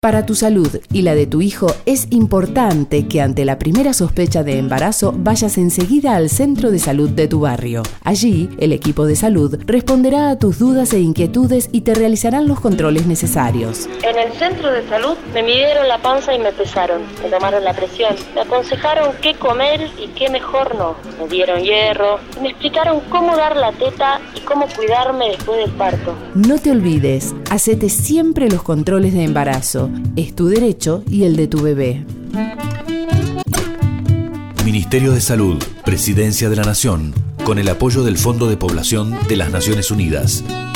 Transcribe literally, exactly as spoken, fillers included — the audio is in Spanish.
Para tu salud y la de tu hijo es importante que ante la primera sospecha de embarazo vayas enseguida al centro de salud de tu barrio. Allí, el equipo de salud responderá a tus dudas e inquietudes y te realizarán los controles necesarios. En el centro de salud me midieron la panza y me pesaron, me tomaron la presión, me aconsejaron qué comer y qué mejor no. Me dieron hierro y me explicaron cómo dar la teta y cómo cuidarme después del parto. No te olvides, hacete siempre los controles de embarazo. Es tu derecho y el de tu bebé. Ministerio de Salud, Presidencia de la Nación, con el apoyo del Fondo de Población de las Naciones Unidas.